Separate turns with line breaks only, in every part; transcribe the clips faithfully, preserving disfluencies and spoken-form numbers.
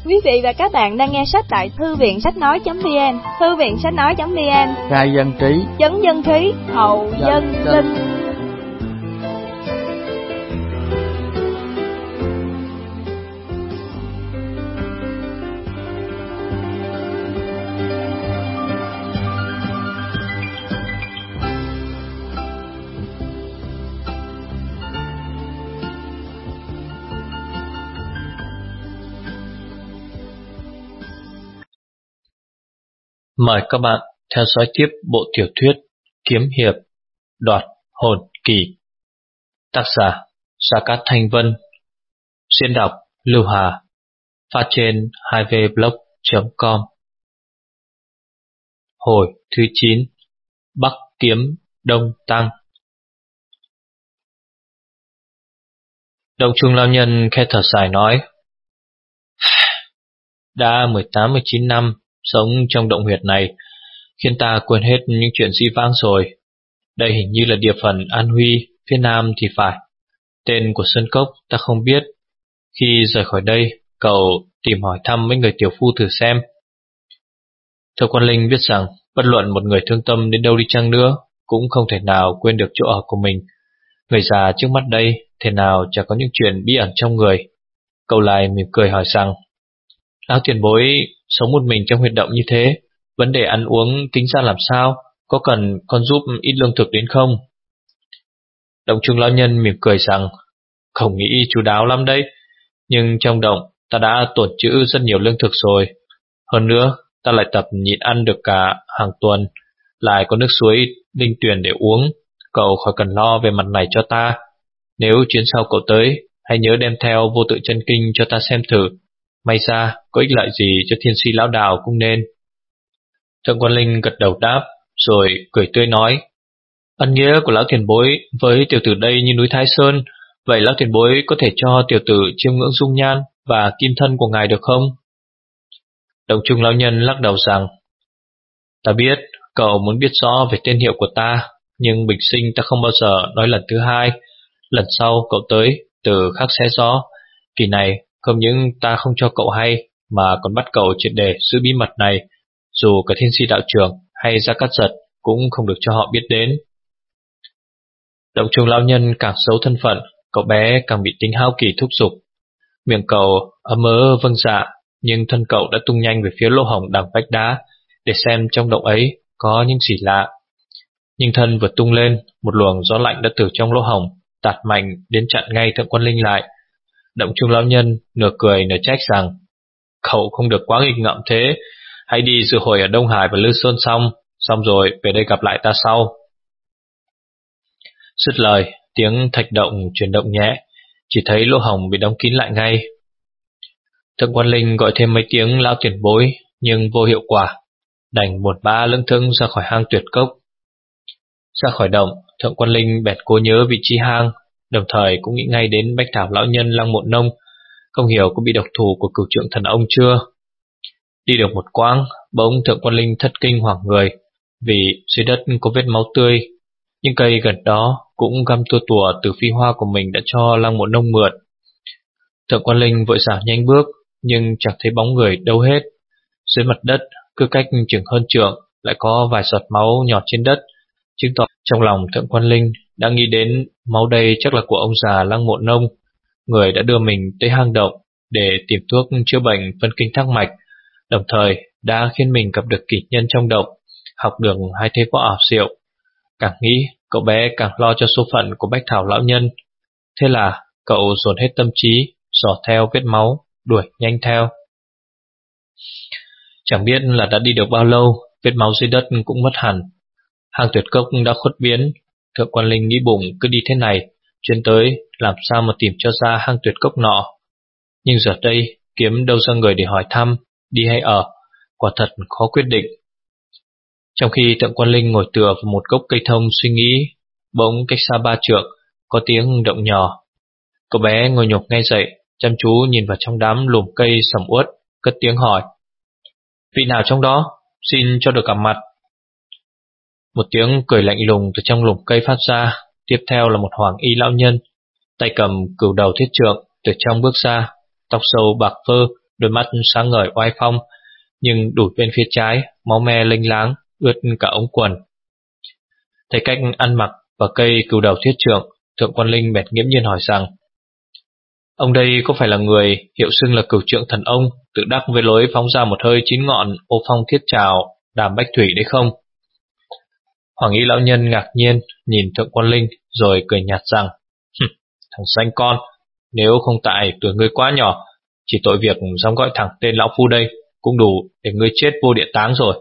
Quý vị và các bạn đang nghe sách tại thư viện sách nói.vn, thư viện sách nói.vn,
khai dân trí,
chấn dân khí, hậu dân linh.
Mời các bạn theo dõi tiếp bộ tiểu thuyết Kiếm Hiệp Đoạt Hồn Kỳ. Tác giả Sa Cát Thanh Vân. Diễn đọc Lưu Hà. Phát trên hai v blog chấm com. Hồi thứ chín. Bắc Kiếm Đông Tăng. Động Trung lão nhân khẽ thở dài nói: Đã mười tám mười chín năm sống trong động huyệt này, khiến ta quên hết những chuyện dĩ vãng rồi. Đây hình như là địa phận An Huy, phía nam thì phải. Tên của Sơn Cốc ta không biết. Khi rời khỏi đây, cậu tìm hỏi thăm mấy người tiểu phu thử xem. Thượng Quan Linh biết rằng bất luận một người thương tâm đến đâu đi chăng nữa, cũng không thể nào quên được chỗ ở của mình. Người già trước mắt đây thế nào chả có những chuyện bí ẩn trong người. Cậu lại mỉm cười hỏi rằng: Lão tiền bối sống một mình trong huyệt động như thế, vấn đề ăn uống tính ra làm sao? Có cần con giúp ít lương thực đến không? Động Trung lão nhân mỉm cười rằng: Không nghĩ chu đáo lắm đấy, nhưng trong động ta đã tồn trữ rất nhiều lương thực rồi. Hơn nữa ta lại tập nhịn ăn được cả hàng tuần, lại có nước suối linh tuyền để uống. Cậu khỏi cần lo về mặt này cho ta. Nếu chuyến sau cậu tới, hãy nhớ đem theo vô tự chân kinh cho ta xem thử. May ra có ích lợi gì cho thiên si lão đào cũng nên. Thượng Quan Linh gật đầu đáp, rồi cười tươi nói: Ân nghĩa của lão tiền bối với tiểu tử đây như núi Thái Sơn. Vậy lão tiền bối có thể cho tiểu tử chiêm ngưỡng dung nhan và kim thân của ngài được không? Động Trung lão nhân lắc đầu rằng: Ta biết cậu muốn biết rõ về tên hiệu của ta, nhưng bình sinh ta không bao giờ nói lần thứ hai. Lần sau cậu tới, từ khắc sẽ rõ. Kỳ này không những ta không cho cậu hay, mà còn bắt cậu triệt để giữ bí mật này. Dù cả thiên si đạo trưởng hay Gia Cát Giật cũng không được cho họ biết đến. Động Trung lão nhân càng xấu thân phận, cậu bé càng bị tính hao kỳ thúc giục. Miệng cậu ấm ớ vâng dạ, nhưng thân cậu đã tung nhanh về phía lỗ hổng đằng vách đá, để xem trong động ấy có những gì lạ. Nhưng thân vừa tung lên, một luồng gió lạnh đã từ trong lỗ hổng tạt mạnh đến chặn ngay Thượng Quan Linh lại. Động Trung lão nhân nửa cười nửa trách rằng: Cậu không được quá nghịch ngợm thế. Hãy đi dự hội ở Đông Hải và Lư Sơn xong, xong rồi về đây gặp lại ta sau. Dứt lời, tiếng thạch động chuyển động nhẹ, chỉ thấy lỗ hổng bị đóng kín lại ngay. Thượng Quan Linh gọi thêm mấy tiếng lão tiền bối, nhưng vô hiệu quả, đành một ba lững thững ra khỏi hang tuyệt cốc. Ra khỏi động, Thượng Quan Linh bèn cố nhớ vị trí hang, đồng thời cũng nghĩ ngay đến Bách Thảo lão nhân Lăng Mộ Nông, không hiểu có bị độc thủ của Cửu Trượng Thần Ông chưa. Đi được một quãng, bỗng Thượng Quan Linh thất kinh hoảng người, vì dưới đất có vết máu tươi. Những cây gần đó cũng găm tua tủa từ phi hoa của mình đã cho Lăng Mộ Nông mượn. Thượng Quan Linh vội vàng nhanh bước, nhưng chẳng thấy bóng người đâu hết. Dưới mặt đất, cứ cách chừng hơn trượng, lại có vài giọt máu nhỏ trên đất, chứng tỏ trong lòng Thượng Quan Linh đã nghĩ đến máu đây chắc là của ông già Lăng Mộ Nông, người đã đưa mình tới hang động để tìm thuốc chữa bệnh phân kinh thác mạch, đồng thời đã khiến mình gặp được kỷ nhân trong động, học được hai thế võ ảo diệu. Càng nghĩ, cậu bé càng lo cho số phận của Bách Thảo lão nhân. Thế là cậu dồn hết tâm trí, dò theo vết máu, đuổi nhanh theo. Chẳng biết là đã đi được bao lâu, vết máu dưới đất cũng mất hẳn. Hang tuyệt cốc đã khuất biến. Thượng Quan Linh nghĩ bụng cứ đi thế này, chuyến tới làm sao mà tìm cho ra hang tuyệt cốc nọ. Nhưng giờ đây kiếm đâu ra người để hỏi thăm, đi hay ở, quả thật khó quyết định. Trong khi Thượng Quan Linh ngồi tựa vào một gốc cây thông suy nghĩ, bỗng cách xa ba trượng có tiếng động nhỏ. Cậu bé ngồi nhổm ngay dậy, chăm chú nhìn vào trong đám lùm cây sầm uất, cất tiếng hỏi: Vị nào trong đó, xin cho được gặp mặt. Một tiếng cười lạnh lùng từ trong lùm cây phát ra, tiếp theo là một hoàng y lão nhân, tay cầm cửu đầu thiết trượng, từ trong bước ra, tóc sâu bạc phơ, đôi mắt sáng ngời oai phong, nhưng đùi bên phía trái máu me lênh láng, ướt cả ống quần. Thấy cách ăn mặc và cây cừu đầu thiết trượng, Thượng Quan Linh bèn nghiễm nhiên hỏi rằng: ông đây có phải là người hiệu xưng là Cửu Trượng Thần Ông, tự đắc với lối phóng ra một hơi chín ngọn ô phong thiết trảo Đàm Bách Thủy đấy không? Hoàng Y lão nhân ngạc nhiên nhìn Thượng Quan Linh rồi cười nhạt rằng: thằng xanh con, nếu không tại tuổi ngươi quá nhỏ, chỉ tội việc dám gọi thẳng tên lão phu đây cũng đủ để ngươi chết vô địa táng rồi.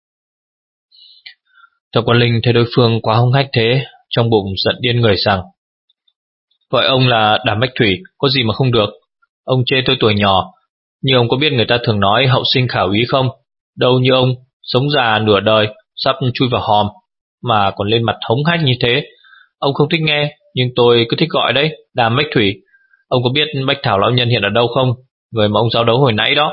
Thượng Quan Linh thấy đối phương quá hung hách thế, trong bụng giận điên người rằng: gọi ông là Đàm Bách Thủy có gì mà không được? Ông chê tôi tuổi nhỏ, nhưng ông có biết người ta thường nói hậu sinh khả úy không? Đâu như ông, sống già nửa đời, sắp chui vào hòm, mà còn lên mặt hống hách như thế. Ông không thích nghe, nhưng tôi cứ thích gọi đấy, Đàm Bách Thủy. Ông có biết Bách Thảo lão nhân hiện ở đâu không? Người mà ông giao đấu hồi nãy đó.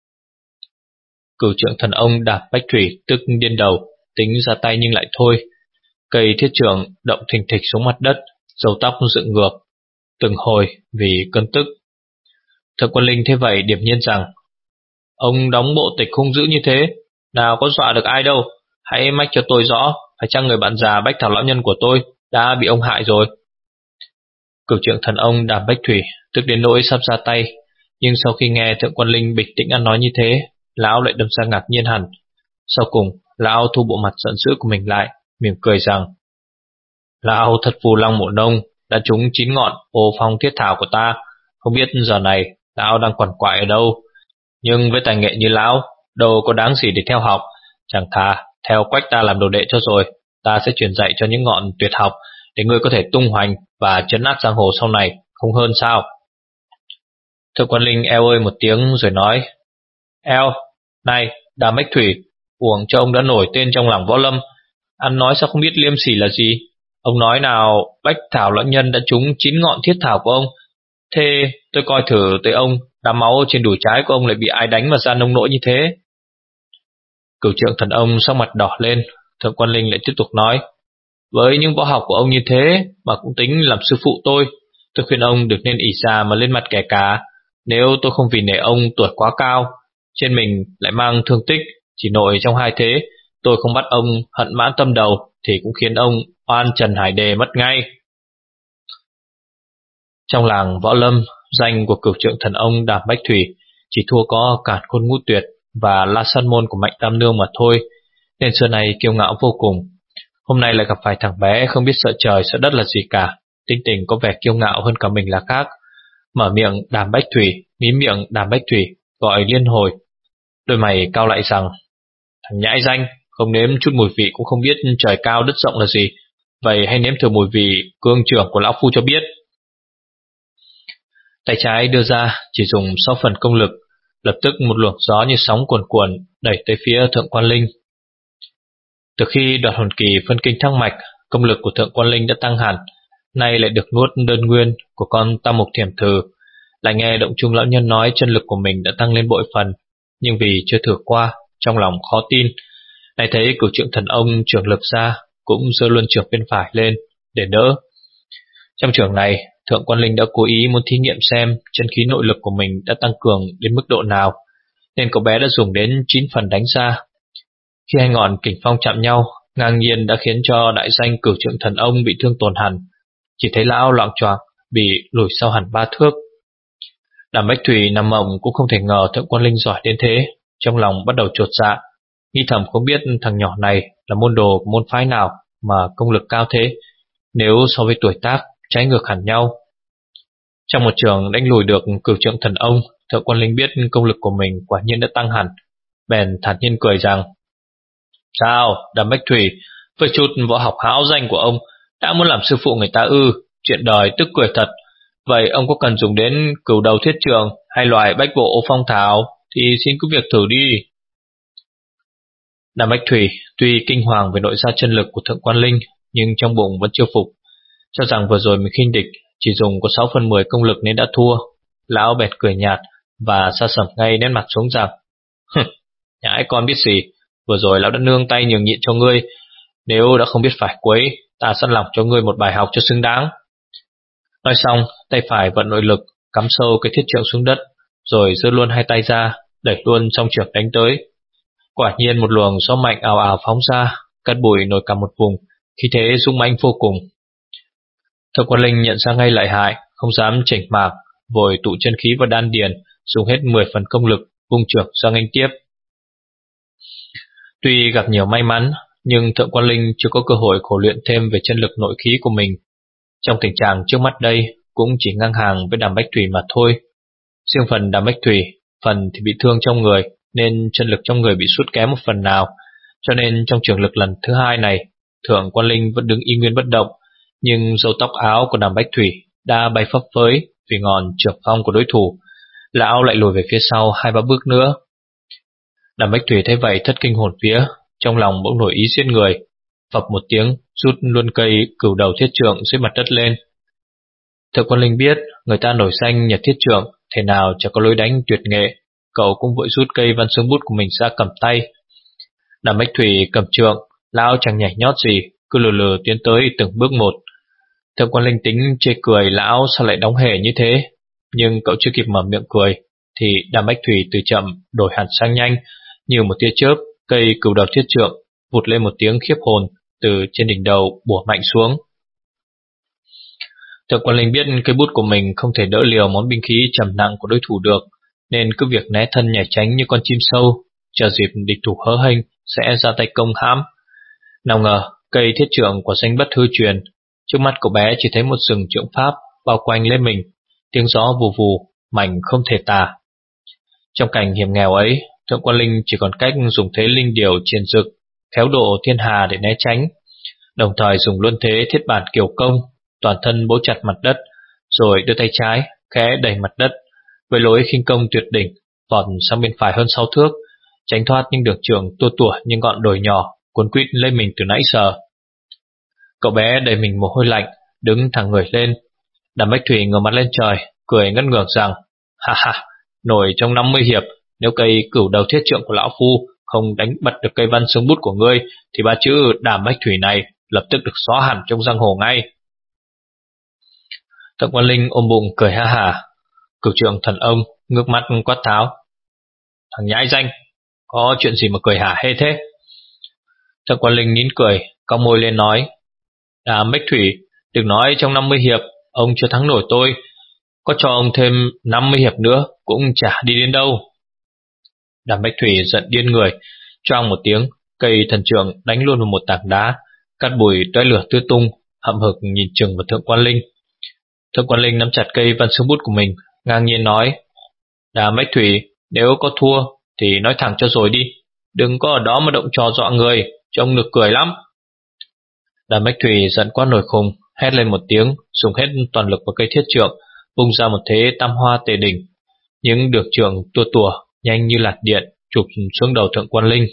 Cửu Trượng Thần Ông Đàm Bách Thủy tức điên đầu, tính ra tay nhưng lại thôi. Cây thiết trượng động thình thịch xuống mặt đất, râu tóc dựng ngược, từng hồi vì cơn tức. Thượng Quan Linh thế vậy điềm nhiên rằng: ông đóng bộ tịch hung dữ như thế, nào có dọa được ai đâu. Hãy mách cho tôi rõ, phải chăng người bạn già Bách Thảo lão nhân của tôi đã bị ông hại rồi? Cửu Trượng Thần Ông Đàm Bách Thủy tức đến nỗi sắp ra tay, nhưng sau khi nghe Thượng Quan Linh bình tĩnh ăn nói như thế, lão lại đâm ra ngạc nhiên hẳn. Sau cùng, lão thu bộ mặt giận dữ của mình lại, mỉm cười rằng: lão thật phù long mộ nông đã trúng chín ngọn ô phong thiết thảo của ta, không biết giờ này lão đang quằn quại ở đâu. Nhưng với tài nghệ như lão, đâu có đáng gì để theo học, chẳng thà theo Quách ta làm đồ đệ cho rồi. Ta sẽ truyền dạy cho những ngọn tuyệt học để ngươi có thể tung hoành và trấn áp giang hồ sau này, không hơn sao? Thượng Quan Linh eo ơi một tiếng rồi nói: eo, này Đàm Bách Thủy, uổng cho ông đã nổi tên trong làng võ lâm, ăn nói sao không biết liêm sỉ là gì. Ông nói nào Bách Thảo lão nhân đã trúng chín ngọn thiết thảo của ông, thế tôi coi thử tới ông, đám máu trên đùi trái của ông lại bị ai đánh mà ra nông nỗi như thế. Cửu Trượng Thần Ông sắc mặt đỏ lên. Thượng Quan Linh lại tiếp tục nói: với những võ học của ông như thế mà cũng tính làm sư phụ tôi, tôi khuyên ông đừng nên ỷ già mà lên mặt kẻ cả. Nếu tôi không vì nể ông tuổi quá cao, trên mình lại mang thương tích, chỉ nội trong hai thế, tôi không bắt ông hận mãn tâm đầu, thì cũng khiến ông oan trần hải đề mất ngay. Trong làng võ lâm, danh của Cửu Trượng Thần Ông Đàm Bách Thủy chỉ thua có Càn Khôn Ngũ Tuyệt và La Săn Môn của Mạnh Tam Nương mà thôi, nên xưa này kiêu ngạo vô cùng. Hôm nay lại gặp phải thằng bé không biết sợ trời sợ đất là gì cả, tính tình có vẻ kiêu ngạo hơn cả mình là khác. Mở miệng Đàm Bách Thủy, mí miệng Đàm Bách Thủy, gọi liên hồi. Đôi mày cao lại rằng: thằng nhãi danh, không nếm chút mùi vị cũng không biết trời cao đất rộng là gì. Vậy hãy nếm thử mùi vị cương trưởng của lão phu cho biết. Tay trái đưa ra, chỉ dùng sáu phần công lực, lập tức một luồng gió như sóng cuồn cuộn đẩy tới phía Thượng Quan Linh. Từ khi đoạt hồn kỳ phân kinh thăng mạch, công lực của Thượng Quan Linh đã tăng hẳn, nay lại được nuốt đơn nguyên của con Tam Mục Thiểm Thử. Lại nghe Động Trung lão nhân nói chân lực của mình đã tăng lên bội phần, nhưng vì chưa thử qua, trong lòng khó tin. Lại thấy Cửu Trượng Thần Ông trưởng lực ra, cũng giơ luôn trưởng bên phải lên để đỡ. Trong trường này, Thượng Quan Linh đã cố ý muốn thí nghiệm xem chân khí nội lực của mình đã tăng cường đến mức độ nào, nên cậu bé đã dùng đến chín phần đánh ra. Khi hai ngọn kình phong chạm nhau, ngang nhiên đã khiến cho đại danh Cửu Trượng Thần Ông bị thương tổn hẳn, chỉ thấy lão loạng choạng bị lùi sau hẳn ba thước. Đàm Bách Thủy nằm mộng cũng không thể ngờ Thượng Quan Linh giỏi đến thế, trong lòng bắt đầu chột dạ, nghi thầm không biết thằng nhỏ này là môn đồ của môn phái nào mà công lực cao thế, nếu so với tuổi tác trái ngược hẳn nhau. Trong một trường đánh lùi được Cửu Trượng Thần Ông, Thượng Quan Linh biết công lực của mình quả nhiên đã tăng hẳn, bèn thản nhiên cười rằng: sao Đàm Bách Thủy, với chút võ học hão danh của ông đã muốn làm sư phụ người ta ư? Chuyện đời tức cười thật. Vậy ông có cần dùng đến cửu đầu thiết trường hay loại bách bộ ô phong thảo thì xin cứ việc thử đi. Đàm Bách Thủy tuy kinh hoàng về nội gia chân lực của Thượng Quan Linh, nhưng trong bụng vẫn chưa phục, cho rằng vừa rồi mình khinh địch chỉ dùng có sáu phần mười công lực nên đã thua. Lão bèn cười nhạt và sa sẩm ngay nét mặt xuống rằng: nhãi con biết gì, vừa rồi lão đã nương tay nhường nhịn cho ngươi, nếu đã không biết phải quấy, ta sẵn lòng cho ngươi một bài học cho xứng đáng. Nói xong, tay phải vận nội lực cắm sâu cái thiết trượng xuống đất, rồi giơ luôn hai tay ra, đẩy luôn song trưởng đánh tới. Quả nhiên một luồng gió mạnh ào ào phóng ra, cát bụi nổi cả một vùng, khí thế dũng mãnh vô cùng. Thượng Quan Linh nhận ra ngay lợi hại, không dám chểnh mạc, vội tụ chân khí vào đan điền, dùng hết mười phần công lực, vung trưởng ra nghênh tiếp. Tuy gặp nhiều may mắn, nhưng Thượng Quan Linh chưa có cơ hội khổ luyện thêm về chân lực nội khí của mình. Trong tình trạng trước mắt đây cũng chỉ ngang hàng với Đàm Bách Thủy mà thôi. Riêng phần Đàm Bách Thủy, phần thì bị thương trong người, nên chân lực trong người bị sút kém một phần nào, cho nên trong trường lực lần thứ hai này, Thượng Quan Linh vẫn đứng y nguyên bất động, nhưng râu tóc áo của Đàm Bách Thủy đã bay phấp phới vì ngọn trưởng phong của đối thủ. Lão lại lùi về phía sau hai ba bước nữa. Đàm Bách Thủy thấy vậy thất kinh hồn vía, trong lòng bỗng nổi ý giết người, phập một tiếng rút luôn cây cửu đầu thiết trượng dưới mặt đất lên. Thượng Quan Linh biết người ta nổi danh nhật thiết trượng, thế nào chẳng có lối đánh tuyệt nghệ, cậu cũng vội rút cây văn xương bút của mình ra cầm tay. Đàm Bách Thủy cầm trượng, lão chẳng nhảy nhót gì, cứ lừ lừ tiến tới từng bước một. Thượng Quan Linh tính chê cười lão sao lại đóng hề như thế, nhưng cậu chưa kịp mở miệng cười thì Đàm Bách Thủy từ chậm đổi hẳn sang nhanh, như một tia chớp, cây cửu đầu thiết trượng vụt lên một tiếng khiếp hồn, từ trên đỉnh đầu bủa mạnh xuống. Thượng Quan Linh biết cây bút của mình không thể đỡ liều món binh khí trầm nặng của đối thủ được, nên cứ việc né thân nhảy tránh như con chim sâu, chờ dịp địch thủ hớ hênh sẽ ra tay công hãm. Nào ngờ cây thiết trượng của danh bất hư truyền, trước mắt cậu bé chỉ thấy một sừng trượng pháp bao quanh lên mình, tiếng gió vù vù, mảnh không thể tả. Trong cảnh hiểm nghèo ấy, Thượng Quan Linh chỉ còn cách dùng thế linh điều triền dực, khéo độ thiên hà để né tránh, đồng thời dùng luân thế thiết bản kiều công, toàn thân bấu chặt mặt đất, rồi đưa tay trái khẽ đẩy mặt đất, với lối khinh công tuyệt đỉnh, vọt sang bên phải hơn sáu thước, tránh thoát những đường trường tua tủa như ngọn đồi nhỏ cuốn quýt lên mình từ nãy giờ. Cậu bé đầy mình mồ hôi lạnh, đứng thẳng người lên. Đàm Bách Thủy ngửa mặt lên trời, cười ngất ngưởng rằng: ha ha, nổi trong năm mươi hiệp, nếu cây cửu đầu thiết trượng của lão phu không đánh bật được cây văn xương bút của ngươi, thì ba chữ Đàm Bách Thủy này lập tức được xóa hẳn trong giang hồ ngay. Thượng Quan Linh ôm bụng cười ha hả. Cửu trượng thần ông ngước mắt quát tháo: thằng nhãi danh, có chuyện gì mà cười hả hê thế? Thượng Quan Linh nín cười, cong môi lên nói: Đàm Bách Thủy, đừng nói trong năm mươi hiệp ông chưa thắng nổi tôi, có cho ông thêm năm mươi hiệp nữa cũng chả đi đến đâu. Đàm Bách Thủy giận điên người, choang một tiếng, cây thần trượng đánh luôn vào một tảng đá, cát bụi tóe lửa tứ tung, hậm hực nhìn chừng vào Thượng Quan Linh. Thượng Quan Linh nắm chặt cây văn xương bút của mình, ngang nhiên nói: Đàm Bách Thủy, nếu có thua thì nói thẳng cho rồi đi, đừng có ở đó mà động trò dọa người, trông nực cười lắm. Đàm Bách Thủy giận quá nổi khùng, hét lên một tiếng, dùng hết toàn lực vào cây thiết trượng, vung ra một thế tam hoa tề đỉnh. Những đường trượng tua tủa nhanh như lạt điện chụp xuống đầu Thượng Quan Linh.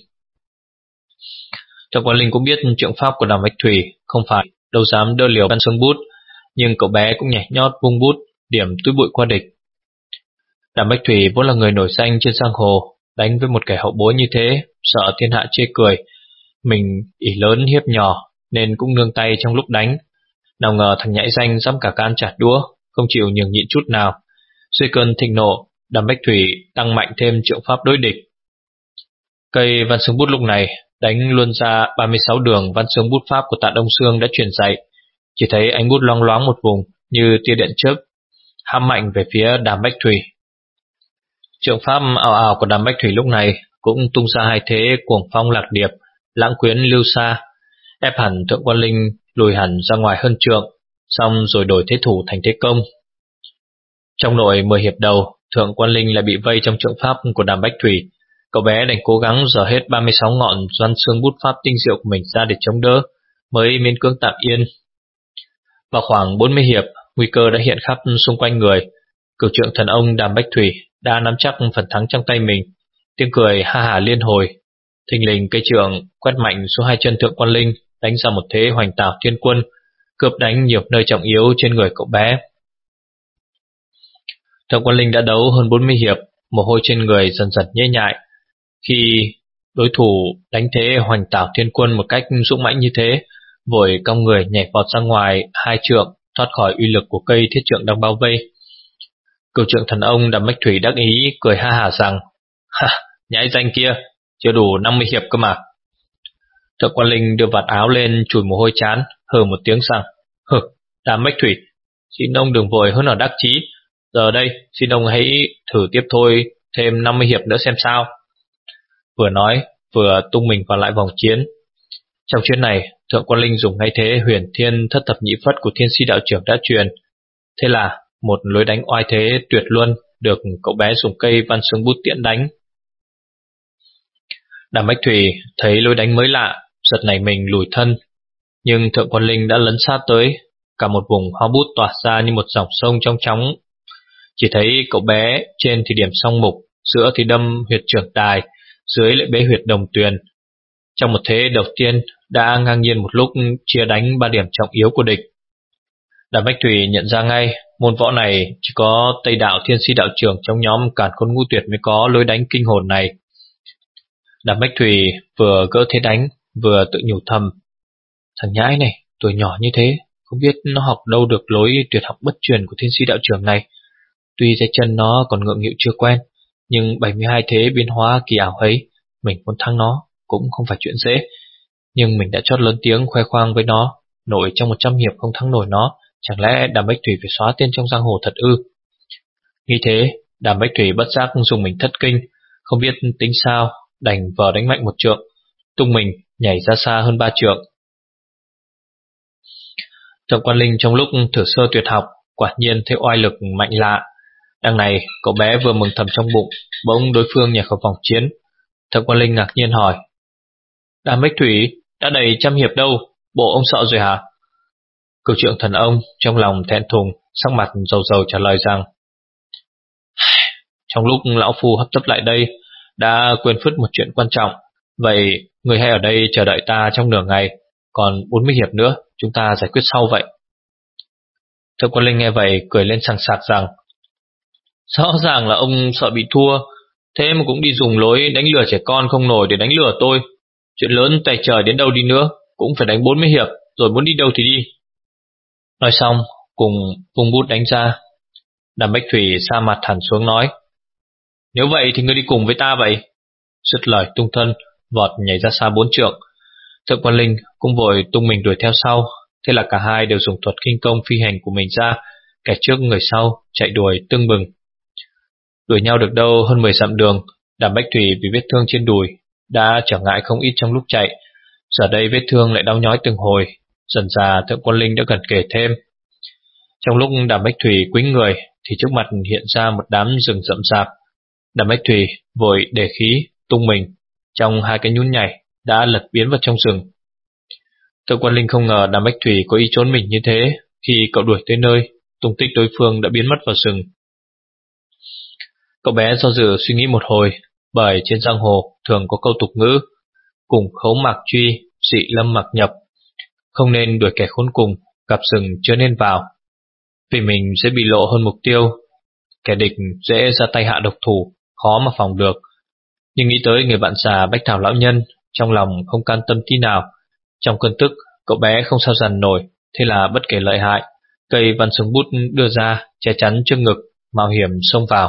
Thượng Quan Linh cũng biết trượng pháp của Đàm Bách Thủy không phải đâu dám đỡ liều văn xương bút, nhưng cậu bé cũng nhảy nhót vung bút điểm túi bụi qua địch. Đàm Bách Thủy vốn là người nổi danh trên giang hồ, đánh với một kẻ hậu bối như thế sợ thiên hạ chê cười, mình ỷ lớn hiếp nhỏ nên cũng nương tay trong lúc đánh. Nào ngờ thằng nhãi danh dám cả can chặt đũa, không chịu nhường nhịn chút nào. Dưới cơn thịnh nộ, Đàm Bách Thủy tăng mạnh thêm trượng pháp đối địch. Cây văn xương bút lúc này đánh luôn ra ba mươi sáu đường văn xương bút pháp của Tạ Đông Xương đã truyền dạy. Chỉ thấy ánh bút loáng loáng một vùng như tia điện chớp, hăm mạnh về phía Đàm Bách Thủy. Trượng pháp ảo ảo của Đàm Bách Thủy lúc này cũng tung ra hai thế cuồng phong lạc điệp, lãng quyến lưu xa, ép hẳn Thượng Quan Linh lùi hẳn ra ngoài hơn trượng, xong rồi đổi thế thủ thành thế công. Trong nội mười hiệp đầu, Thượng Quan Linh lại bị vây trong trượng pháp của Đàm Bách Thủy. Cậu bé đành cố gắng dở hết ba mươi sáu ngọn văn xương bút pháp tinh diệu của mình ra để chống đỡ, mới miễn cưỡng tạm yên. Vào khoảng bốn mươi hiệp, nguy cơ đã hiện khắp xung quanh người. Cửu trượng thần ông Đàm Bách Thủy đã nắm chắc phần thắng trong tay mình, tiếng cười ha hả liên hồi. Thình lình cây trượng quét mạnh xuống hai chân Thượng Quan Linh, đánh ra một thế hoành tảo thiên quân, cướp đánh nhiều nơi trọng yếu trên người cậu bé. Thượng Quan Linh đã đấu hơn bốn mươi hiệp, mồ hôi trên người dần dần nhễ nhại. Khi đối thủ đánh thế hoành tảo thiên quân một cách dũng mãnh như thế, vội cong người nhảy vọt ra ngoài hai trượng, thoát khỏi uy lực của cây thiết trượng đang bao vây. Cựu trưởng thần ông Đàm Bách Thủy đắc ý cười ha hả rằng: Ha, nhãi danh kia, chưa đủ năm mươi hiệp cơ mà. Thượng quan Linh đưa vạt áo lên chùi mồ hôi chán, hừ một tiếng rằng: Hừ, Đàm Bách Thủy, xin ông đừng vội hơn ở đắc chí. Giờ đây, xin ông hãy thử tiếp thôi thêm năm mươi hiệp nữa xem sao. Vừa nói, vừa tung mình vào lại vòng chiến. Trong chuyến này, Thượng quan Linh dùng ngay thế huyền thiên thất thập nhị phất của Thiên Si đạo trưởng đã truyền. Thế là một lối đánh oai thế tuyệt luân được cậu bé dùng cây văn xương bút tiễn đánh. Đàm Bách Thủy thấy lối đánh mới lạ, giật nảy mình lùi thân. Nhưng Thượng quan Linh đã lấn sát tới, cả một vùng hoa bút tỏa ra như một dòng sông trong chóng. Chỉ thấy cậu bé trên thì điểm song mục, giữa thì đâm huyệt trưởng tài, dưới lại bế huyệt đồng tuyền. Trong một thế đầu tiên đã ngang nhiên một lúc chia đánh ba điểm trọng yếu của địch. Đàm Bách Thủy nhận ra ngay môn võ này chỉ có Tây đạo Thiên Si đạo trưởng trong nhóm Càn Khôn Ngũ Tuyệt mới có lối đánh kinh hồn này. Đàm Bách Thủy vừa gỡ thế đánh, vừa tự nhủ thầm: Thằng nhãi này tuổi nhỏ như thế, không biết nó học đâu được lối tuyệt học bất truyền của Thiên Si đạo trưởng này. Tuy tay chân nó còn ngượng nghịu chưa quen, nhưng bảy mươi hai thế biến hóa kỳ ảo ấy, mình muốn thắng nó cũng không phải chuyện dễ. Nhưng mình đã chót lớn tiếng khoe khoang với nó, nổi trong một trăm hiệp không thắng nổi nó, chẳng lẽ Đàm Bách Thủy phải xóa tên trong giang hồ thật ư? Nghĩ thế, Đàm Bách Thủy bất giác dùng mình thất kinh, không biết tính sao, đành vờ đánh mạnh một trượng, tung mình nhảy ra xa hơn ba trượng. Thượng quan Linh trong lúc thử sơ tuyệt học, quả nhiên thấy oai lực mạnh lạ. Đằng này, cậu bé vừa mừng thầm trong bụng, bỗng đối phương nhảy khỏi vòng chiến. Thượng quan Linh ngạc nhiên hỏi: Đàm Bách Thủy, đã đầy trăm hiệp đâu, bộ ông sợ rồi hả? Cửu trượng thần ông trong lòng thẹn thùng, sắc mặt dầu dầu trả lời rằng: Trong lúc lão phu hấp tấp lại đây, đã quên phứt một chuyện quan trọng. Vậy người hãy ở đây chờ đợi ta trong nửa ngày, còn bốn mươi hiệp nữa chúng ta giải quyết sau vậy. Thượng quan Linh nghe vậy cười lên sằng sặc rằng: Rõ ràng là ông sợ bị thua, thế mà cũng đi dùng lối đánh lừa trẻ con không nổi để đánh lừa tôi. Chuyện lớn tay trời đến đâu đi nữa cũng phải đánh bốn mươi hiệp, rồi muốn đi đâu thì đi. Nói xong cùng vung bút đánh ra. Đàm Bách Thủy sa mặt hẳn xuống nói: Nếu vậy thì ngươi đi cùng với ta vậy. Dứt lời tung thân vọt nhảy ra xa bốn trượng. Thượng quan Linh cũng vội tung mình đuổi theo sau. Thế là cả hai đều dùng thuật khinh công phi hành của mình ra, kẻ trước người sau chạy đuổi tưng bừng. Đuổi nhau được đâu hơn mười dặm đường, Đàm Bách Thủy vì vết thương trên đùi đã trở ngại không ít trong lúc chạy. Giờ đây vết thương lại đau nhói từng hồi. Dần dà Thượng quan Linh đã gần kề thêm. Trong lúc Đàm Bách Thủy quĩnh người thì trước mặt hiện ra một đám rừng rậm rạp. Đàm Bách Thủy vội để khí tung mình, trong hai cái nhún nhảy đã lật biến vào trong rừng. Thượng quan Linh không ngờ Đàm Bách Thủy có ý trốn mình như thế. Khi cậu đuổi tới nơi, tung tích đối phương đã biến mất vào rừng. Cậu bé do dự suy nghĩ một hồi, bởi trên giang hồ thường có câu tục ngữ: cùng khấu mạc truy, dị lâm mạc nhập. Không nên đuổi kẻ khốn cùng, gặp rừng chưa nên vào. Vì mình sẽ bị lộ hơn mục tiêu, kẻ địch dễ ra tay hạ độc thủ, khó mà phòng được. Nhưng nghĩ tới người bạn già Bách Thảo lão nhân, trong lòng không can tâm tí nào. Trong cơn tức, cậu bé không sao dằn nổi, thế là bất kể lợi hại, cây văn súng bút đưa ra che chắn trước ngực, mạo hiểm xông vào.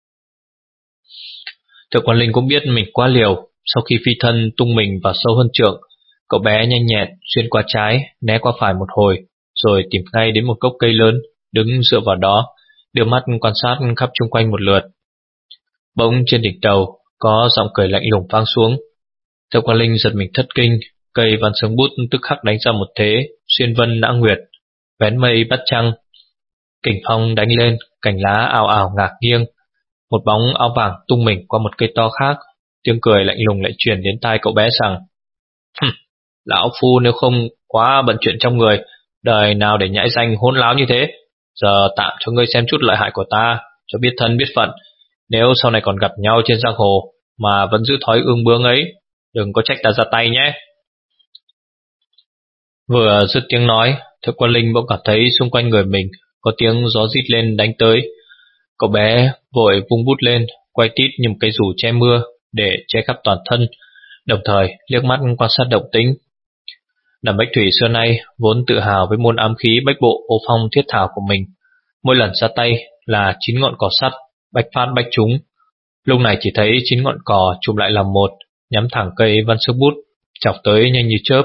Thượng quan Linh cũng biết mình quá liều. Sau khi phi thân tung mình vào sâu hơn trượng, cậu bé nhanh nhẹn xuyên qua trái, né qua phải một hồi, rồi tìm ngay đến một gốc cây lớn, đứng dựa vào đó, đưa mắt quan sát khắp chung quanh một lượt. Bỗng trên đỉnh đầu có giọng cười lạnh lùng vang xuống. Thượng quan Linh giật mình thất kinh, cây văn sướng bút tức khắc đánh ra một thế xuyên vân nã nguyệt, vén mây bắt trăng. Kình phong đánh lên, cành lá ào ào ngả nghiêng. Một bóng áo vàng tung mình qua một cây to khác. Tiếng cười lạnh lùng lại truyền đến tai cậu bé rằng: Lão phu nếu không quá bận chuyện trong người, đời nào để nhãi danh hỗn láo như thế. Giờ tạm cho ngươi xem chút lợi hại của ta, cho biết thân biết phận. Nếu sau này còn gặp nhau trên giang hồ mà vẫn giữ thói ương bướng ấy, đừng có trách ta ra tay nhé. Vừa dứt tiếng nói, Thượng quan Linh bỗng cảm thấy xung quanh người mình có tiếng gió rít lên đánh tới. Cậu bé vội vung bút lên, quay tít như một cái dù che mưa để che khắp toàn thân, đồng thời liếc mắt quan sát động tĩnh. Đàm Bách Thủy xưa nay vốn tự hào với môn ám khí bách bộ ô phong thiết thảo của mình, mỗi lần ra tay là chín ngọn cò sắt, bách phát bách trúng. Lúc này chỉ thấy chín ngọn cò chụm lại làm một, nhắm thẳng cây văn sức bút, chọc tới nhanh như chớp.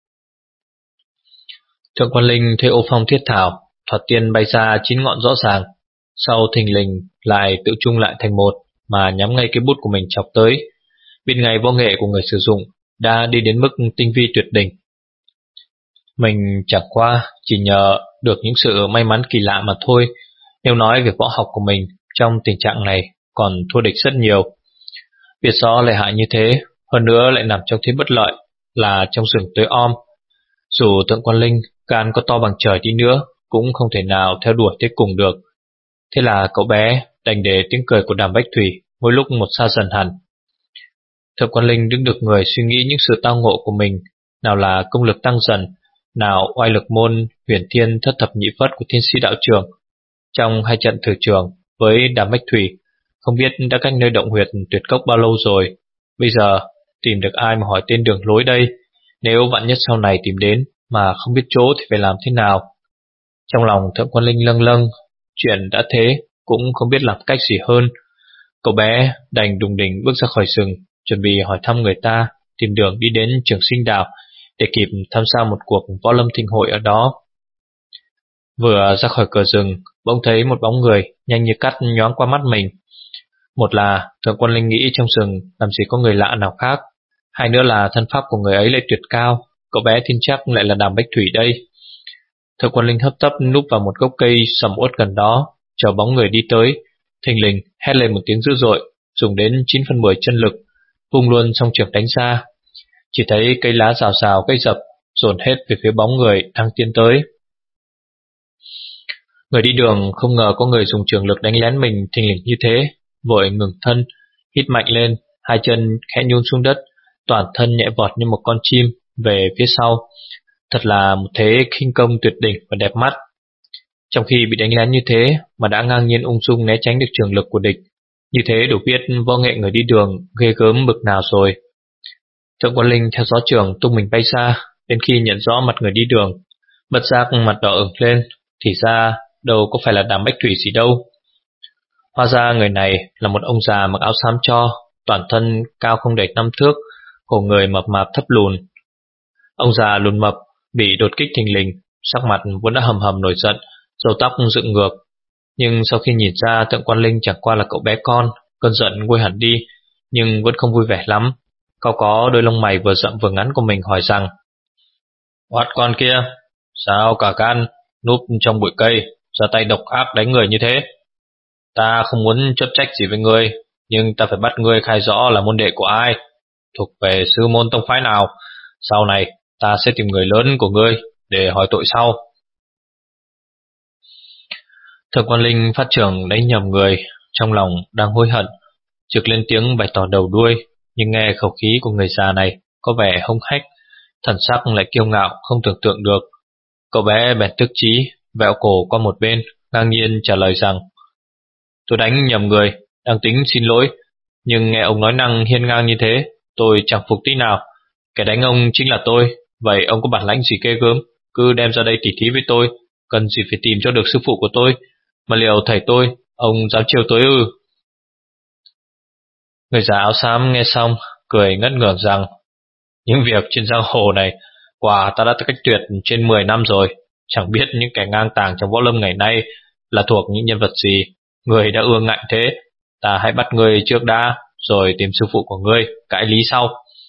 Thượng Quan Linh thấy ô phong thiết thảo, thoạt tiên bay ra chín ngọn rõ ràng, sau thình lình lại tự chung lại thành một mà nhắm ngay cái bút của mình chọc tới. Biết ngay võ nghệ của người sử dụng đã đi đến mức tinh vi tuyệt đỉnh. Mình chẳng qua chỉ nhờ được những sự may mắn kỳ lạ mà thôi. Nếu nói về võ học của mình trong tình trạng này còn thua địch rất nhiều. Biết rõ lợi hại như thế, hơn nữa lại nằm trong thế bất lợi là trong rừng tối om. Dù Thượng Quan Linh gan có to bằng trời đi nữa cũng không thể nào theo đuổi tới cùng được. Thế là cậu bé đành để tiếng cười của Đàm Bách Thủy mỗi lúc một xa dần hẳn. Thượng Quan Linh đứng được người suy nghĩ những sự tao ngộ của mình, nào là công lực tăng dần, nào oai lực môn huyền thiên thất thập nhị phất của thiên sĩ đạo trường. Trong hai trận thử trường với Đàm Bách Thủy, không biết đã cách nơi động huyệt tuyệt cốc bao lâu rồi. Bây giờ tìm được ai mà hỏi tên đường lối đây? Nếu vạn nhất sau này tìm đến mà không biết chỗ thì phải làm thế nào? Trong lòng Thượng Quan Linh lâng lâng, chuyện đã thế cũng không biết làm cách gì hơn. Cậu bé đành đùng đỉnh bước ra khỏi rừng, chuẩn bị hỏi thăm người ta, tìm đường đi đến Trường Sinh Đảo để kịp tham gia một cuộc võ lâm thịnh hội ở đó. Vừa ra khỏi cửa rừng, bỗng thấy một bóng người nhanh như cắt nhoáng qua mắt mình. Một là Thượng Quan Linh nghĩ trong rừng làm gì có người lạ nào khác, hai nữa là thân pháp của người ấy lại tuyệt cao, cậu bé tin chắc lại là Đàm Bách Thủy đây. Thượng Quan Linh hấp tấp núp vào một gốc cây sầm uất gần đó, chờ bóng người đi tới, thình lình hét lên một tiếng dữ dội, dùng đến chín phần mười chân lực, vung luôn song trường đánh ra. Chỉ thấy cây lá rào rào cây dập, dồn hết về phía bóng người đang tiến tới. Người đi đường không ngờ có người dùng trường lực đánh lén mình thình lình như thế, vội ngừng thân, hít mạnh lên, hai chân khẽ nhún xuống đất, toàn thân nhẹ vọt như một con chim về phía sau. Thật là một thế khinh công tuyệt đỉnh và đẹp mắt. Trong khi bị đánh lén như thế mà đã ngang nhiên ung dung né tránh được trường lực của địch, như thế đủ biết võ nghệ người đi đường ghê gớm bực nào rồi. Thượng Quan Linh theo gió trường tung mình bay xa, đến khi nhận rõ mặt người đi đường, bất giác mặt đỏ ửng lên, thì ra đâu có phải là Đàm Bách Thủy gì đâu. Hóa ra người này là một ông già mặc áo xám cho, toàn thân cao không đầy năm thước, cổ người mập mạp thấp lùn. Ông già lùn mập bị đột kích thình lình, sắc mặt vốn đã hầm hầm nổi giận, râu tóc dựng ngược. Nhưng sau khi nhìn ra Thượng Quan Linh chẳng qua là cậu bé con, cơn giận nguôi hẳn đi, nhưng vẫn không vui vẻ lắm. Cậu có đôi lông mày vừa rậm vừa ngắn của mình hỏi rằng: "Oát con kia, sao cả gan núp trong bụi cây, ra tay độc ác đánh người như thế? Ta không muốn chấp trách gì với ngươi, nhưng ta phải bắt ngươi khai rõ là môn đệ của ai, thuộc về sư môn tông phái nào. Sau này ta sẽ tìm người lớn của ngươi để hỏi tội sau." Thượng Quan Linh phát trưởng đánh nhầm người, trong lòng đang hối hận, trực lên tiếng bày tỏ đầu đuôi, nhưng nghe khẩu khí của người già này có vẻ hung hách, thần sắc lại kiêu ngạo không tưởng tượng được. Cậu bé bèn tức chí, vẹo cổ qua một bên, ngang nhiên trả lời rằng: "Tôi đánh nhầm người, đang tính xin lỗi, nhưng nghe ông nói năng hiên ngang như thế, tôi chẳng phục tí nào. Kẻ đánh ông chính là tôi, vậy ông có bản lãnh gì ghê gớm, cứ đem ra đây tỉ thí với tôi, cần gì phải tìm cho được sư phụ của tôi, mà liệu thầy tôi, ông dám chiêu tôi ư?" Người già áo xám nghe xong, cười ngất ngưởng rằng: "Những việc trên giang hồ này, quả ta đã cách tuyệt trên mười năm rồi, chẳng biết những kẻ ngang tàng trong võ lâm ngày nay là thuộc những nhân vật gì. Người đã ương ngạnh thế, ta hãy bắt người trước đã, rồi tìm sư phụ của ngươi cãi lý sau."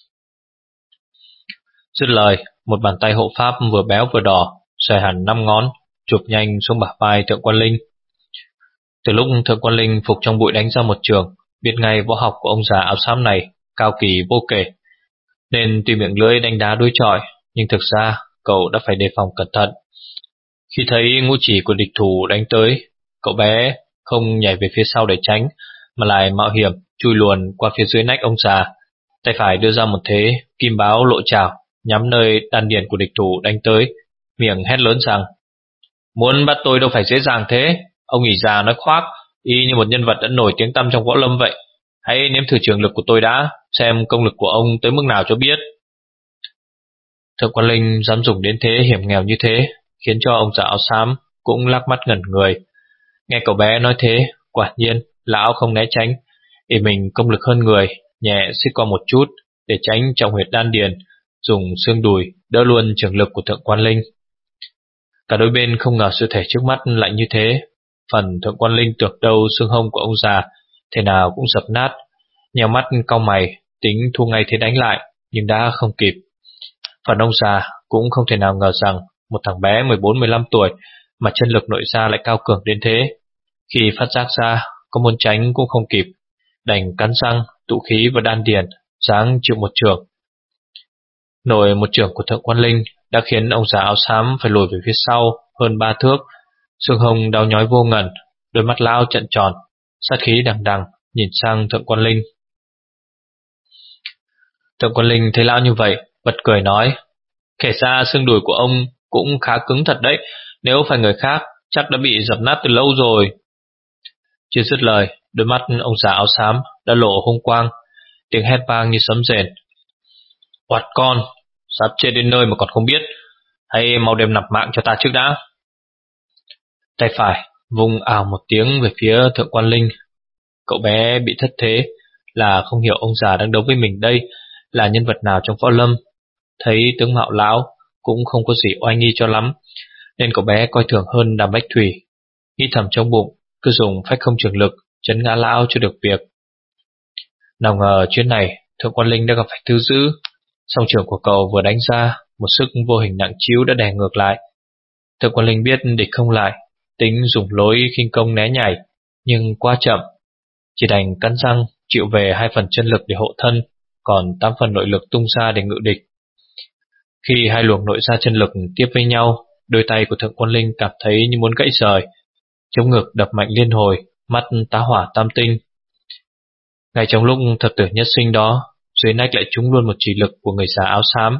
Dứt lời, một bàn tay hộ pháp vừa béo vừa đỏ, xòe hẳn năm ngón, chụp nhanh xuống bả vai Thượng Quan Linh. Từ lúc Thượng Quan Linh phục trong bụi đánh ra một trường, biết ngay võ học của ông già áo xám này cao kỳ vô kể, nên tuy miệng lưỡi đánh đá đối chọi, nhưng thực ra cậu đã phải đề phòng cẩn thận. Khi thấy ngũ chỉ của địch thủ đánh tới, cậu bé không nhảy về phía sau để tránh, mà lại mạo hiểm chui luồn qua phía dưới nách ông già, tay phải đưa ra một thế kim báo lộ chảo, nhắm nơi đan điền của địch thủ đánh tới, miệng hét lớn rằng: "Muốn bắt tôi đâu phải dễ dàng thế, ông ỷ già nói khoác, y như một nhân vật đã nổi tiếng tăm trong võ lâm vậy. Hãy nếm thử trường lực của tôi đã, xem công lực của ông tới mức nào cho biết." Thượng Quan Linh dám dùng đến thế hiểm nghèo như thế, khiến cho ông già áo xám cũng lắc mắt ngẩn người. Nghe cậu bé nói thế, quả nhiên lão không né tránh, để mình công lực hơn người, nhẹ xích qua một chút để tránh trọng huyệt đan điền, dùng xương đùi đỡ luôn trường lực của Thượng Quan Linh. Cả đôi bên không ngờ sự thể trước mắt lại như thế. Phần Thượng Quan Linh tưởng đâu xương hông của ông già thế nào cũng dập nát, nheo mắt cau mày, tính thu ngay thế đánh lại, nhưng đã không kịp. Phần ông già cũng không thể nào ngờ rằng một thằng bé mười bốn mười lăm tuổi mà chân lực nội ra lại cao cường đến thế. Khi phát giác ra, có muốn tránh cũng không kịp, đành cắn răng tụ khí vào đan điền, giáng chịu một trường. Nội một trường của Thượng Quan Linh đã khiến ông già áo xám phải lùi về phía sau hơn ba thước, xương hông đau nhói vô ngần, đôi mắt lão trợn tròn, sát khí đằng đằng nhìn sang Thượng Quan Linh. Thượng Quan Linh thấy lão như vậy, bật cười nói: "Kể ra xương đùi của ông cũng khá cứng thật đấy, nếu phải người khác chắc đã bị dập nát từ lâu rồi." Chưa dứt lời, đôi mắt ông già áo xám đã lộ hung quang, tiếng hét vang như sấm rền: "Oạt con, sắp chết đến nơi mà còn không biết, hay mau đem nạp mạng cho ta trước đã." Tay phải vung ào một tiếng về phía Thượng Quan Linh. Cậu bé bị thất thế là không hiểu ông già đang đấu với mình đây là nhân vật nào trong võ lâm. Thấy tướng mạo lão cũng không có gì oai nghi cho lắm, nên cậu bé coi thường hơn Đàm Bách Thủy, nghĩ thầm trong bụng cứ dùng phách không trường lực trấn ngã lão cho được việc. Nào ngờ chuyến này Thượng Quan Linh đã gặp phải thứ dữ. Song trường của cậu vừa đánh ra, một sức vô hình nặng trĩu đã đè ngược lại. Thượng Quan Linh biết địch không lại, tính dùng lối khinh công né nhảy, nhưng quá chậm, chỉ đành cắn răng chịu về hai phần chân lực để hộ thân, còn tám phần nội lực tung ra để ngự địch. Khi hai luồng nội ra chân lực tiếp với nhau, đôi tay của Thượng Quan Linh cảm thấy như muốn gãy rời, chống ngực đập mạnh liên hồi, mắt tá hỏa tam tinh. Ngay trong lúc thập tử nhất sinh đó, dưới nách lại trúng luôn một chỉ lực của người già áo xám.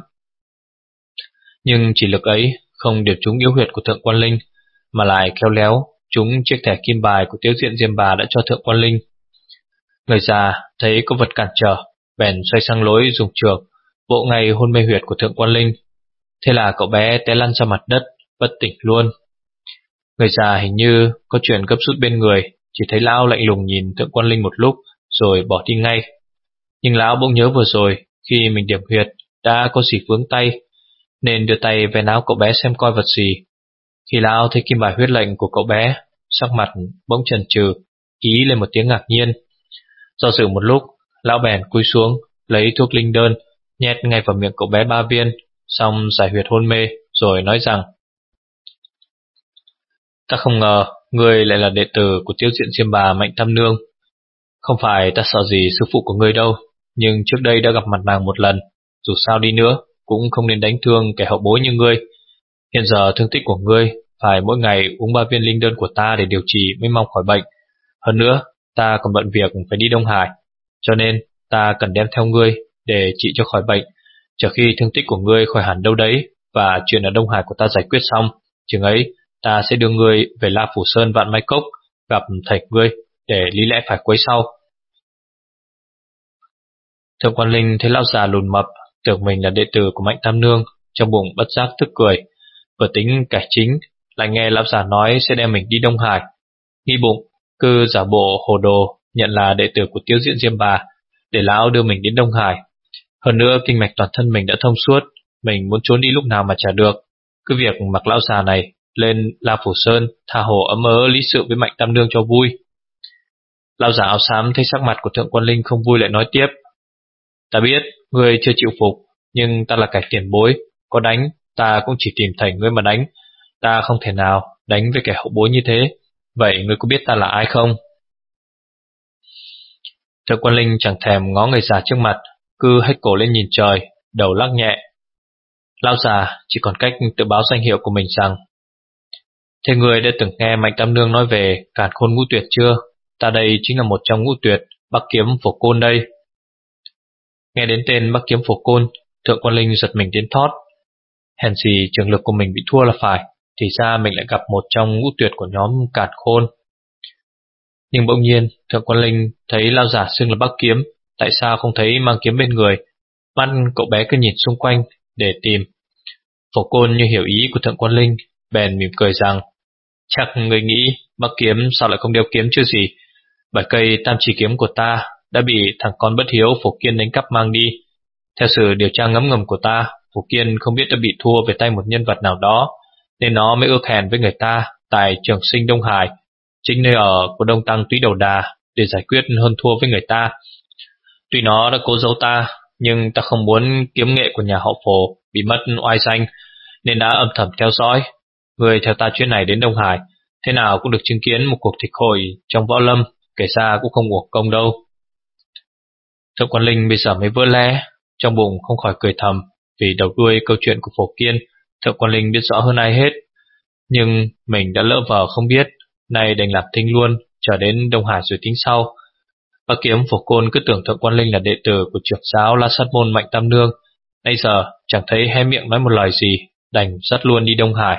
Nhưng chỉ lực ấy không điểm trúng yếu huyệt của Thượng Quan Linh, mà lại khéo léo trúng chiếc thẻ kim bài của Tiếu Diện Diêm Bà đã cho Thượng Quan Linh. Người già thấy có vật cản trở, bèn xoay sang lối dùng trường, vỗ ngay hôn mê huyệt của Thượng Quan Linh. Thế là cậu bé té lăn ra mặt đất, bất tỉnh luôn. Người già hình như có chuyện gấp rút bên người, chỉ thấy lão lạnh lùng nhìn Thượng Quan Linh một lúc rồi bỏ đi ngay. Nhưng lão bỗng nhớ vừa rồi khi mình điểm huyệt đã có gì vướng tay, nên đưa tay về áo cậu bé xem coi vật gì. Khi lão thấy kim bài huyết lệnh của cậu bé, sắc mặt bỗng chần chừ, ý lên một tiếng ngạc nhiên. Do dự một lúc, lão bèn cúi xuống lấy thuốc linh đơn nhét ngay vào miệng cậu bé ba viên, xong giải huyệt hôn mê rồi nói rằng: "Ta không ngờ ngươi lại là đệ tử của Tiếu Diện Diêm Bà Mạnh Tam Nương. Không phải ta sợ gì sư phụ của ngươi đâu, nhưng trước đây đã gặp mặt nàng một lần, dù sao đi nữa cũng không nên đánh thương kẻ hậu bối như ngươi. Hiện giờ thương tích của ngươi phải mỗi ngày uống ba viên linh đơn của ta để điều trị mới mong khỏi bệnh. Hơn nữa, ta còn bận việc phải đi Đông Hải, cho nên ta cần đem theo ngươi để trị cho khỏi bệnh. Chờ khi thương tích của ngươi khỏi hẳn đâu đấy và chuyện ở Đông Hải của ta giải quyết xong, chừng ấy ta sẽ đưa ngươi về La Phủ Sơn Vạn Mai Cốc gặp thầy ngươi để lý lẽ phải quấy sau." Thượng Quan Linh thấy lão già lùn mập, tưởng mình là đệ tử của Mạnh Tam Nương, trong bụng bất giác tức cười. Vừa tính cải chính, lại nghe lão già nói sẽ đem mình đi Đông Hải, nghi bụng cứ giả bộ hồ đồ nhận là đệ tử của Tiếu Diện Diêm Bà để lão đưa mình đến Đông Hải. Hơn nữa kinh mạch toàn thân mình đã thông suốt, mình muốn trốn đi lúc nào mà chả được. Cứ việc mặc lão già này lên La Phủ Sơn tha hồ ấm ớ lý sự với Mạnh Tam Nương cho vui. Lão già áo xám thấy sắc mặt của Thượng Quan Linh không vui lại nói tiếp: "Ta biết ngươi chưa chịu phục, nhưng ta là kẻ tiền bối, có đánh ta cũng chỉ tìm thầy ngươi mà đánh, ta không thể nào đánh với kẻ hậu bối như thế. Vậy ngươi có biết ta là ai không?" Thượng Quan Linh chẳng thèm ngó người già trước mặt, cứ hếch cổ lên nhìn trời, đầu lắc nhẹ. Lão già chỉ còn cách tự báo danh hiệu của mình rằng: "Thế ngươi đã từng nghe Mạnh Tam Nương nói về Càn Khôn Ngũ Tuyệt chưa? Ta đây chính là một trong ngũ tuyệt, Bắc Kiếm Phổ Côn đây." Nghe đến tên Bắc Kiếm Phổ Côn, Thượng Quan Linh giật mình đến thót. Hèn gì trường lực của mình bị thua là phải, thì ra mình lại gặp một trong ngũ tuyệt của nhóm Càn Khôn. Nhưng bỗng nhiên Thượng Quan Linh thấy lão giả xưng là Bắc Kiếm, tại sao không thấy mang kiếm bên người? Mắt cậu bé cứ nhìn xung quanh để tìm. Phổ Côn như hiểu ý của Thượng Quan Linh, bèn mỉm cười rằng: Chắc người nghĩ Bắc Kiếm sao lại không đeo kiếm chứ gì. Bảy cây tam chỉ kiếm của ta đã bị thằng con bất hiếu Phổ Kiên đánh cắp mang đi. Theo sự điều tra ngấm ngầm của ta, Phổ Kiên không biết đã bị thua về tay một nhân vật nào đó, nên nó mới ước hẹn với người ta tại Trường Sinh Đông Hải, chính nơi ở của Đông Tăng Túy Đầu Đà, để giải quyết hơn thua với người ta. Tuy nó đã cố giấu ta, nhưng ta không muốn kiếm nghệ của nhà họ Phổ bị mất oai danh, nên đã âm thầm theo dõi. Người theo ta chuyến này đến Đông Hải, thế nào cũng được chứng kiến một cuộc thịt hội trong võ lâm, kể ra cũng không uổng công đâu. Thượng Quan Linh bây giờ mới vỡ lẽ, trong bụng không khỏi cười thầm, vì đầu đuôi câu chuyện của Phổ Kiên, Thượng Quan Linh biết rõ hơn ai hết. Nhưng mình đã lỡ vờ không biết, nay đành làm thinh luôn, chờ đến Đông Hải rồi tính sau. Bắc Kiếm Phổ Côn cứ tưởng Thượng Quan Linh là đệ tử của trưởng giáo La Sát Môn Mạnh Tam Nương, nay giờ chẳng thấy hé miệng nói một lời gì, đành dắt luôn đi Đông Hải.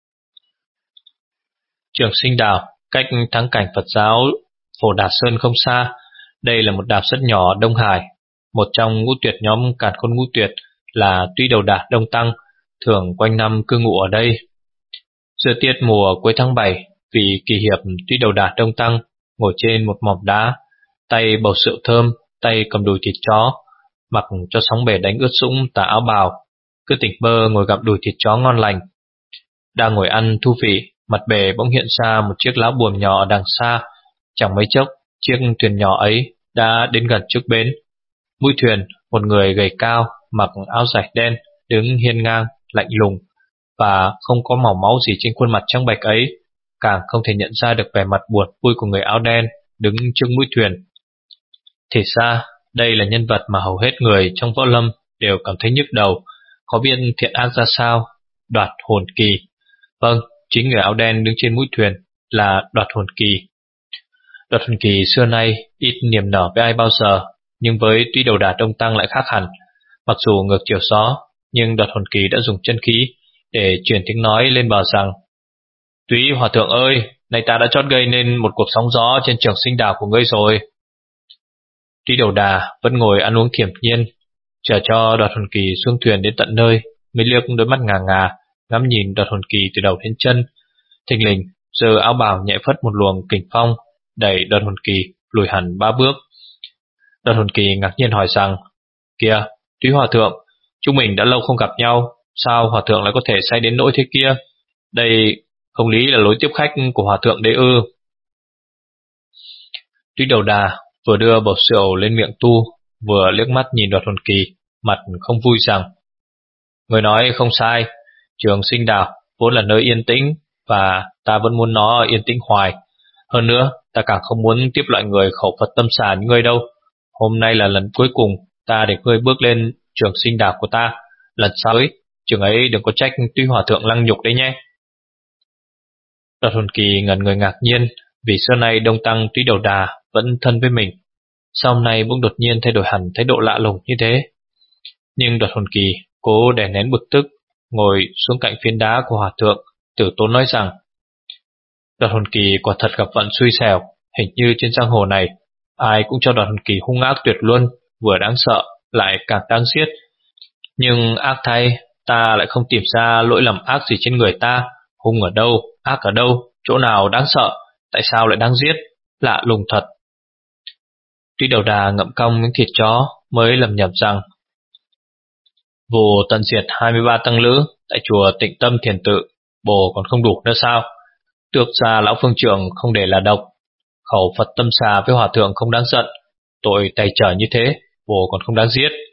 Trường Sinh Đảo cách thắng cảnh Phật giáo Phổ Đà Sơn không xa. Đây là một đảo rất nhỏ Đông Hải, một trong ngũ tuyệt nhóm Càn Khôn Ngũ Tuyệt là Túy Đầu Đà Đông Tăng, thường quanh năm cư ngụ ở đây. Giữa tiết mùa cuối tháng bảy, vị kỳ hiệp Túy Đầu Đà Đông Tăng ngồi trên một mỏm đá, tay bầu rượu thơm, tay cầm đùi thịt chó, mặc cho sóng bể đánh ướt sũng tà áo bào, cứ tỉnh bơ ngồi gặp đùi thịt chó ngon lành. Đang ngồi ăn thu vị, mặt bể bỗng hiện ra một chiếc lá buồm nhỏ ở đằng xa. Chẳng mấy chốc, chiếc thuyền nhỏ ấy đã đến gần trước bến. Mũi thuyền, một người gầy cao, mặc áo rải đen, đứng hiên ngang, lạnh lùng, và không có màu máu gì trên khuôn mặt trắng bệch ấy, càng không thể nhận ra được vẻ mặt buồn vui của người áo đen đứng trước mũi thuyền. Thì ra, đây là nhân vật mà hầu hết người trong võ lâm đều cảm thấy nhức đầu, có biết thiện ác ra sao, Đoạt Hồn Kỳ. Vâng, chính người áo đen đứng trên mũi thuyền là Đoạt Hồn Kỳ. Đoạt Hồn Kỳ xưa nay ít niềm nở với ai bao giờ, nhưng với Túy Đầu Đà Đông Tăng lại khác hẳn. Mặc dù ngược chiều gió, nhưng Đoạt Hồn Kỳ đã dùng chân khí để truyền tiếng nói lên bờ rằng: Túy Hòa Thượng ơi, nay ta đã chót gây nên một cuộc sóng gió trên Trường Sinh Đảo của ngươi rồi. Túy Đầu Đà vẫn ngồi ăn uống thiểm nhiên, chờ cho Đoạt Hồn Kỳ xuống thuyền đến tận nơi, mới liếc đôi mắt ngà ngà ngắm nhìn Đoạt Hồn Kỳ từ đầu đến chân. Thình lình giơ áo bào nhẹ phất một luồng kình phong, đẩy Đoạt Hồn Kỳ lùi hẳn ba bước. Đoạt Hồn Kỳ ngạc nhiên hỏi rằng: Kìa, Túy Hòa Thượng, chúng mình đã lâu không gặp nhau, sao Hòa Thượng lại có thể say đến nỗi thế kia? Đây không lý là lối tiếp khách của Hòa Thượng đấy ư? Túy Đầu Đà vừa đưa bầu rượu lên miệng tu, vừa liếc mắt nhìn Đoạt Hồn Kỳ, mặt không vui rằng: Người nói không sai, Trường Sinh Đảo vốn là nơi yên tĩnh, và ta vẫn muốn nó yên tĩnh hoài. Hơn nữa, ta càng không muốn tiếp loại người khẩu Phật tâm xà như ngươi đâu. Hôm nay là lần cuối cùng ta để ngươi bước lên Trường Sinh Đảo của ta. Lần sau ấy, trường ấy đừng có trách Túy Hòa Thượng lăng nhục đấy nhé. Đoạt Hồn Kỳ ngẩn người ngạc nhiên, vì xưa nay Đông Tăng Túy Đầu Đà vẫn thân với mình, sau hôm nay bỗng đột nhiên thay đổi hẳn thái độ lạ lùng như thế. Nhưng Đoạt Hồn Kỳ cố đè nén bực tức, ngồi xuống cạnh phiến đá của Hòa Thượng, tử tốn nói rằng: Đoạt Hồn Kỳ quả thật gặp vận xui xẻo, hình như trên giang hồ này ai cũng cho Đoạt Hồn Kỳ hung ác tuyệt luân, vừa đáng sợ lại càng đáng giết. Nhưng ác thay, ta lại không tìm ra lỗi lầm ác gì trên người ta. Hung ở đâu, ác ở đâu, chỗ nào đáng sợ, tại sao lại đáng giết? Lạ lùng thật. Túy Đầu Đà ngậm cong miếng thịt chó, mới lầm nhầm rằng: Vụ tận diệt hai mươi ba tăng lữ tại chùa Tịnh Tâm Thiền Tự, bồ còn không đủ nữa sao? Tước ra lão phương trưởng không để là độc, khẩu Phật tâm xà với Hòa Thượng không đáng giận, tội tày trở như thế, bồ còn không đáng giết.